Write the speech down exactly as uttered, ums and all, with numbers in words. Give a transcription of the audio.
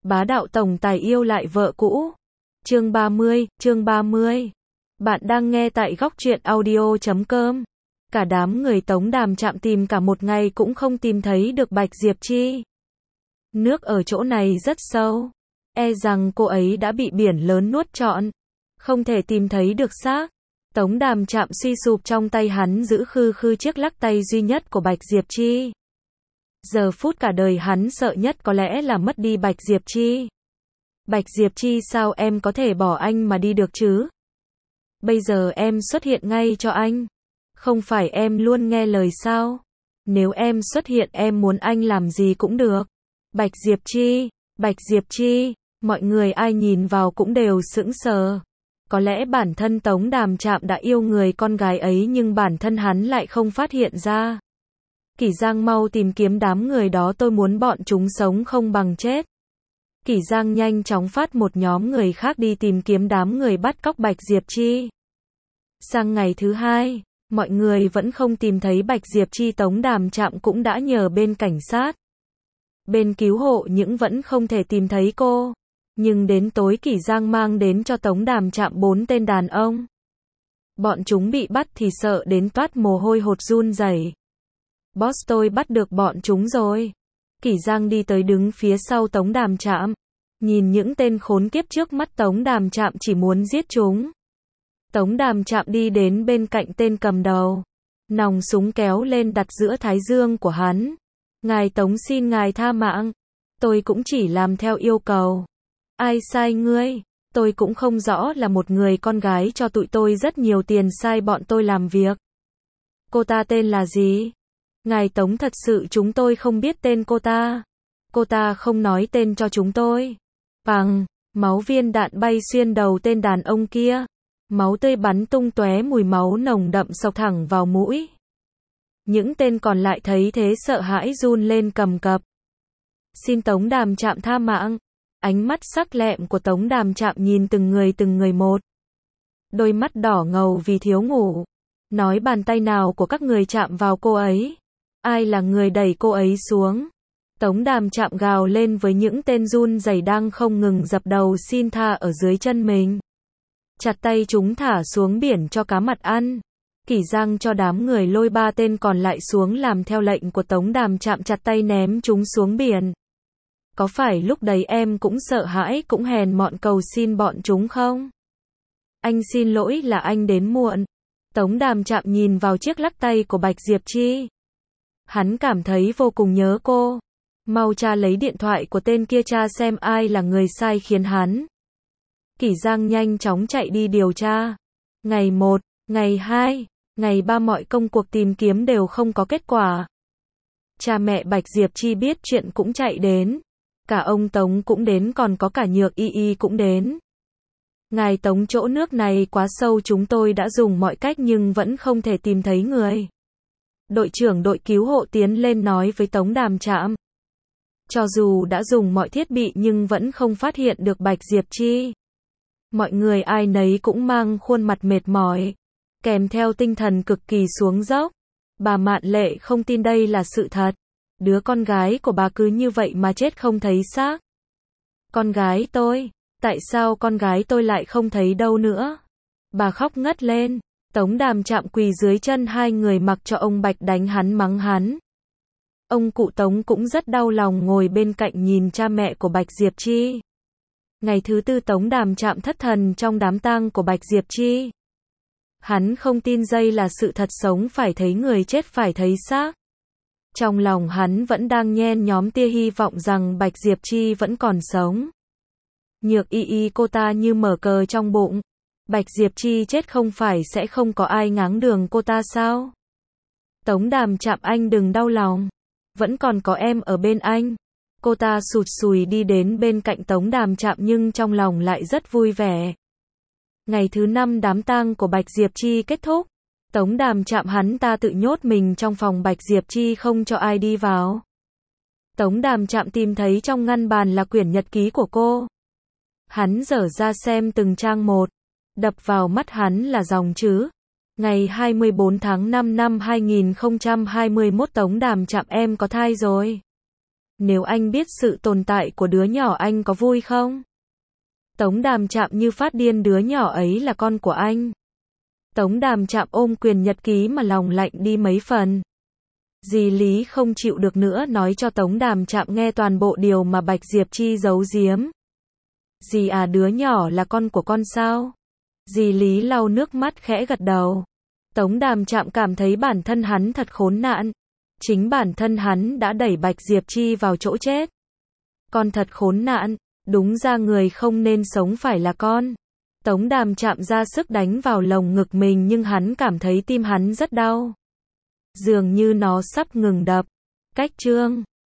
Bá đạo tổng tài yêu lại vợ cũ. Chương ba mươi, chương ba mươi. Bạn đang nghe tại góc truyện audio chấm com. Cả đám người Tống Đàm Trạm tìm cả một ngày cũng không tìm thấy được Bạch Diệp Chi. Nước ở chỗ này rất sâu. E rằng cô ấy đã bị biển lớn nuốt trọn. Không thể tìm thấy được xác. Tống Đàm Trạm suy sụp, trong tay hắn giữ khư khư chiếc lắc tay duy nhất của Bạch Diệp Chi. Giờ phút cả đời hắn sợ nhất có lẽ là mất đi Bạch Diệp Chi. Bạch Diệp Chi, sao em có thể bỏ anh mà đi được chứ? Bây giờ em xuất hiện ngay cho anh. Không phải em luôn nghe lời sao? Nếu em xuất hiện em muốn anh làm gì cũng được. Bạch Diệp Chi, Bạch Diệp Chi, mọi người ai nhìn vào cũng đều sững sờ. Có lẽ bản thân Tống Đàm Trạm đã yêu người con gái ấy nhưng bản thân hắn lại không phát hiện ra. Kỷ Giang, mau tìm kiếm đám người đó, tôi muốn bọn chúng sống không bằng chết. Kỷ Giang nhanh chóng phát một nhóm người khác đi tìm kiếm đám người bắt cóc Bạch Diệp Chi. Sang ngày thứ hai, mọi người vẫn không tìm thấy Bạch Diệp Chi. Tống Đàm Trạm cũng đã nhờ bên cảnh sát, bên cứu hộ nhưng vẫn không thể tìm thấy cô. Nhưng đến tối Kỷ Giang mang đến cho Tống Đàm Trạm bốn tên đàn ông. Bọn chúng bị bắt thì sợ đến toát mồ hôi hột run rẩy. Boss, tôi bắt được bọn chúng rồi. Kỷ Giang đi tới đứng phía sau Tống Đàm Trạm. Nhìn những tên khốn kiếp trước mắt, Tống Đàm Trạm chỉ muốn giết chúng. Tống Đàm Trạm đi đến bên cạnh tên cầm đầu. Nòng súng kéo lên đặt giữa thái dương của hắn. Ngài Tống, xin ngài tha mạng. Tôi cũng chỉ làm theo yêu cầu. Ai sai ngươi? Tôi cũng không rõ, là một người con gái cho tụi tôi rất nhiều tiền sai bọn tôi làm việc. Cô ta tên là gì? Ngài Tống, thật sự chúng tôi không biết tên cô ta. Cô ta không nói tên cho chúng tôi. Bằng, máu viên đạn bay xuyên đầu tên đàn ông kia. Máu tươi bắn tung tóe, mùi máu nồng đậm xộc thẳng vào mũi. Những tên còn lại thấy thế sợ hãi run lên cầm cập. Xin Tống Đàm Trạm tha mạng. Ánh mắt sắc lẹm của Tống Đàm Trạm nhìn từng người từng người một. Đôi mắt đỏ ngầu vì thiếu ngủ. Nói, bàn tay nào của các người chạm vào cô ấy? Ai là người đẩy cô ấy xuống? Tống Đàm Trạm gào lên với những tên run rẩy đang không ngừng dập đầu xin tha ở dưới chân mình. Chặt tay chúng thả xuống biển cho cá mặt ăn. Kỷ Giang cho đám người lôi ba tên còn lại xuống làm theo lệnh của Tống Đàm Trạm, chặt tay ném chúng xuống biển. Có phải lúc đấy em cũng sợ hãi cũng hèn mọn cầu xin bọn chúng không? Anh xin lỗi, là anh đến muộn. Tống Đàm Trạm nhìn vào chiếc lắc tay của Bạch Diệp Chi. Hắn cảm thấy vô cùng nhớ cô. Mau cha lấy điện thoại của tên kia, cha xem ai là người sai khiến hắn. Kỷ Giang nhanh chóng chạy đi điều tra. Ngày một, ngày hai, ngày ba mọi công cuộc tìm kiếm đều không có kết quả. Cha mẹ Bạch Diệp Chi biết chuyện cũng chạy đến. Cả ông Tống cũng đến, còn có cả Nhược Y Y cũng đến. Ngài Tống, chỗ nước này quá sâu, chúng tôi đã dùng mọi cách nhưng vẫn không thể tìm thấy người. Đội trưởng đội cứu hộ tiến lên nói với Tống Đàm Trạm. Cho dù đã dùng mọi thiết bị nhưng vẫn không phát hiện được Bạch Diệp Chi. Mọi người ai nấy cũng mang khuôn mặt mệt mỏi, kèm theo tinh thần cực kỳ xuống dốc. Bà Mạn Lệ không tin đây là sự thật. Đứa con gái của bà cứ như vậy mà chết không thấy xác. Con gái tôi, tại sao con gái tôi lại không thấy đâu nữa? Bà khóc ngất lên. Tống Đàm Trạm quỳ dưới chân hai người mặc cho ông Bạch đánh hắn mắng hắn. Ông cụ Tống cũng rất đau lòng ngồi bên cạnh nhìn cha mẹ của Bạch Diệp Chi. Ngày thứ tư Tống Đàm Trạm thất thần trong đám tang của Bạch Diệp Chi. Hắn không tin dây là sự thật, sống phải thấy người, chết phải thấy xác. Trong lòng hắn vẫn đang nhen nhóm tia hy vọng rằng Bạch Diệp Chi vẫn còn sống. Nhược Y Y, cô ta như mở cờ trong bụng. Bạch Diệp Chi chết không phải sẽ không có ai ngáng đường cô ta sao? Tống Đàm Trạm, anh đừng đau lòng. Vẫn còn có em ở bên anh. Cô ta sụt sùi đi đến bên cạnh Tống Đàm Trạm nhưng trong lòng lại rất vui vẻ. Ngày thứ năm đám tang của Bạch Diệp Chi kết thúc. Tống Đàm Trạm hắn ta tự nhốt mình trong phòng Bạch Diệp Chi không cho ai đi vào. Tống Đàm Trạm tìm thấy trong ngăn bàn là quyển nhật ký của cô. Hắn dở ra xem từng trang một. Đập vào mắt hắn là dòng chữ. Ngày hai mươi bốn tháng năm năm hai nghìn không trăm hai mươi mốt, Tống Đàm Trạm, em có thai rồi. Nếu anh biết sự tồn tại của đứa nhỏ anh có vui không? Tống Đàm Trạm như phát điên, đứa nhỏ ấy là con của anh. Tống Đàm Trạm ôm quyền nhật ký mà lòng lạnh đi mấy phần. Dì Lý không chịu được nữa nói cho Tống Đàm Trạm nghe toàn bộ điều mà Bạch Diệp Chi giấu giếm. Dì à, đứa nhỏ là con của con sao? Dì Lý lau nước mắt khẽ gật đầu. Tống Đàm Trạm cảm thấy bản thân hắn thật khốn nạn. Chính bản thân hắn đã đẩy Bạch Diệp Chi vào chỗ chết. Con thật khốn nạn, đúng ra người không nên sống phải là con. Tống Đàm Trạm ra sức đánh vào lồng ngực mình nhưng hắn cảm thấy tim hắn rất đau. Dường như nó sắp ngừng đập. Cách chương